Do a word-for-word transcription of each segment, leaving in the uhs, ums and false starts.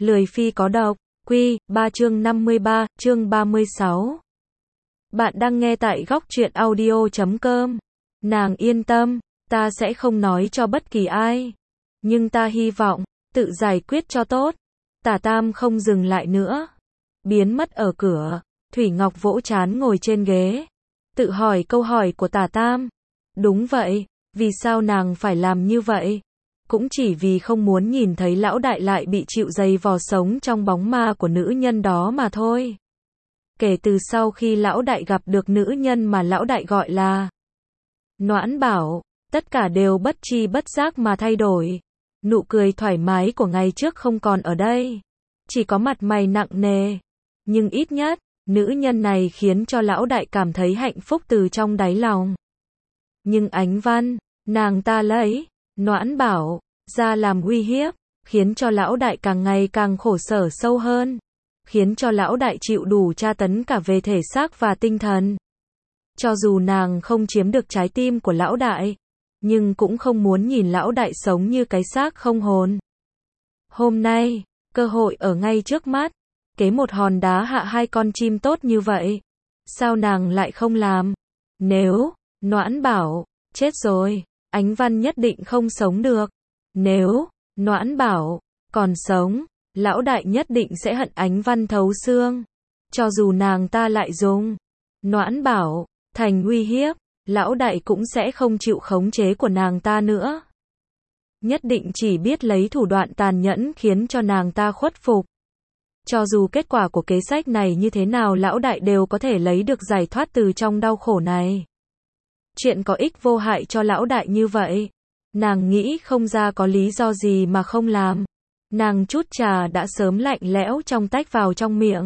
Lười phi có độc, Quy, ba chương năm mươi ba, chương ba mươi sáu. Bạn đang nghe tại góc truyện audio chấm com. Nàng yên tâm, ta sẽ không nói cho bất kỳ ai. Nhưng ta hy vọng, tự giải quyết cho tốt. Tả Tam không dừng lại nữa. Biến mất ở cửa, Thủy Ngọc vỗ trán ngồi trên ghế. Tự hỏi câu hỏi của Tả Tam. Đúng vậy, vì sao nàng phải làm như vậy? Cũng chỉ vì không muốn nhìn thấy lão đại lại bị chịu giày vò sống trong bóng ma của nữ nhân đó mà thôi. Kể từ sau khi lão đại gặp được nữ nhân mà lão đại gọi là Noãn Bảo, tất cả đều bất tri bất giác mà thay đổi. Nụ cười thoải mái của ngày trước không còn ở đây. Chỉ có mặt mày nặng nề. Nhưng ít nhất, nữ nhân này khiến cho lão đại cảm thấy hạnh phúc từ trong đáy lòng. Nhưng Ánh Văn, nàng ta lấy Noãn Bảo ra làm uy hiếp, khiến cho lão đại càng ngày càng khổ sở sâu hơn, khiến cho lão đại chịu đủ tra tấn cả về thể xác và tinh thần. Cho dù nàng không chiếm được trái tim của lão đại, nhưng cũng không muốn nhìn lão đại sống như cái xác không hồn. Hôm nay, cơ hội ở ngay trước mắt, kế một hòn đá hạ hai con chim tốt như vậy. Sao nàng lại không làm? Nếu Noãn Bảo chết rồi, Ánh Văn nhất định không sống được. Nếu Noãn Bảo còn sống, lão đại nhất định sẽ hận Ánh Văn thấu xương. Cho dù nàng ta lại dùng Noãn Bảo thành uy hiếp, lão đại cũng sẽ không chịu khống chế của nàng ta nữa. Nhất định chỉ biết lấy thủ đoạn tàn nhẫn khiến cho nàng ta khuất phục. Cho dù kết quả của kế sách này như thế nào, lão đại đều có thể lấy được giải thoát từ trong đau khổ này. Chuyện có ích vô hại cho lão đại như vậy, nàng nghĩ không ra có lý do gì mà không làm. Nàng chút trà đã sớm lạnh lẽo trong tách vào trong miệng.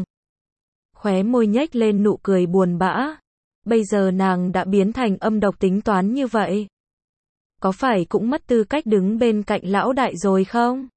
Khóe môi nhếch lên nụ cười buồn bã. Bây giờ nàng đã biến thành âm độc tính toán như vậy. Có phải cũng mất tư cách đứng bên cạnh lão đại rồi không?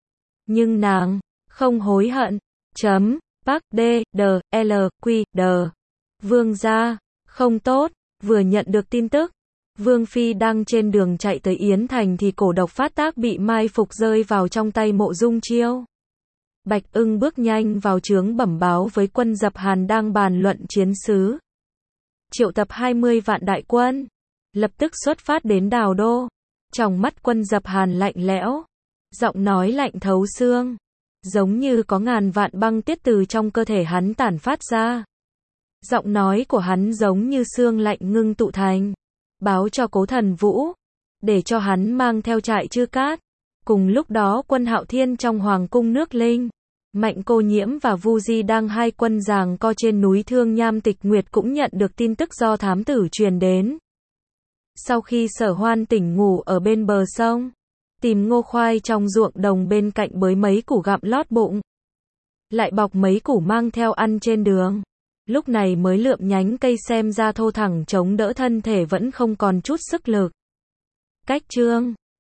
Nhưng nàng không hối hận. Chấm, Park D, D, L, Q, D. Vương gia, không tốt. Vừa nhận được tin tức, Vương Phi đang trên đường chạy tới Yến Thành thì cổ độc phát tác bị mai phục rơi vào trong tay Mộ Dung Chiêu. Bạch Ưng bước nhanh vào trướng bẩm báo với quân Dập Hàn đang bàn luận chiến sứ. Triệu tập hai mươi vạn đại quân, lập tức xuất phát đến Đào Đô. Trong mắt quân Dập Hàn lạnh lẽo, giọng nói lạnh thấu xương, giống như có ngàn vạn băng tiết từ trong cơ thể hắn tản phát ra. Giọng nói của hắn giống như xương lạnh ngưng tụ thành, báo cho Cố Thần Vũ, để cho hắn mang theo trại Chư Cát. Cùng lúc đó quân Hạo Thiên trong Hoàng cung nước Linh, Mạnh Cô Nhiễm và Vu Di đang hai quân giằng co trên núi Thương Nham Tịch Nguyệt cũng nhận được tin tức do thám tử truyền đến. Sau khi Sở Hoan tỉnh ngủ ở bên bờ sông, tìm ngô khoai trong ruộng đồng bên cạnh bới mấy củ gặm lót bụng, lại bọc mấy củ mang theo ăn trên đường. Lúc này mới lượm nhánh cây xem ra thô thẳng chống đỡ thân thể vẫn không còn chút sức lực. Cách chương